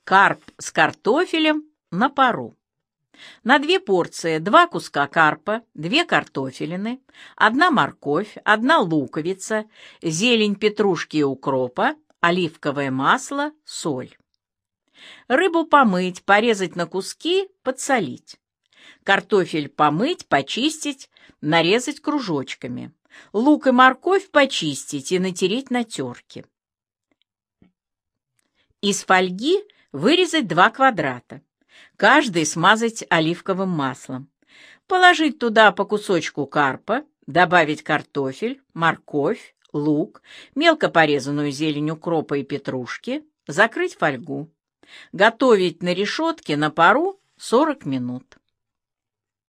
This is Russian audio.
Карп с картофелем на пару. На 2 порции 2 куска карпа, 2 картофелины, 1 морковь, 1 луковица, зелень петрушки и укропа, оливковое масло, соль. Рыбу помыть, порезать на куски, подсолить. Картофель помыть, почистить, нарезать кружочками. Лук и морковь почистить и натереть на терке. Из фольги вырезать 2 квадрата. Каждый смазать оливковым маслом. Положить туда по кусочку карпа, добавить картофель, морковь, лук, мелко порезанную зелень укропа и петрушки, закрыть фольгу. Готовить на решетке на пару 40 минут.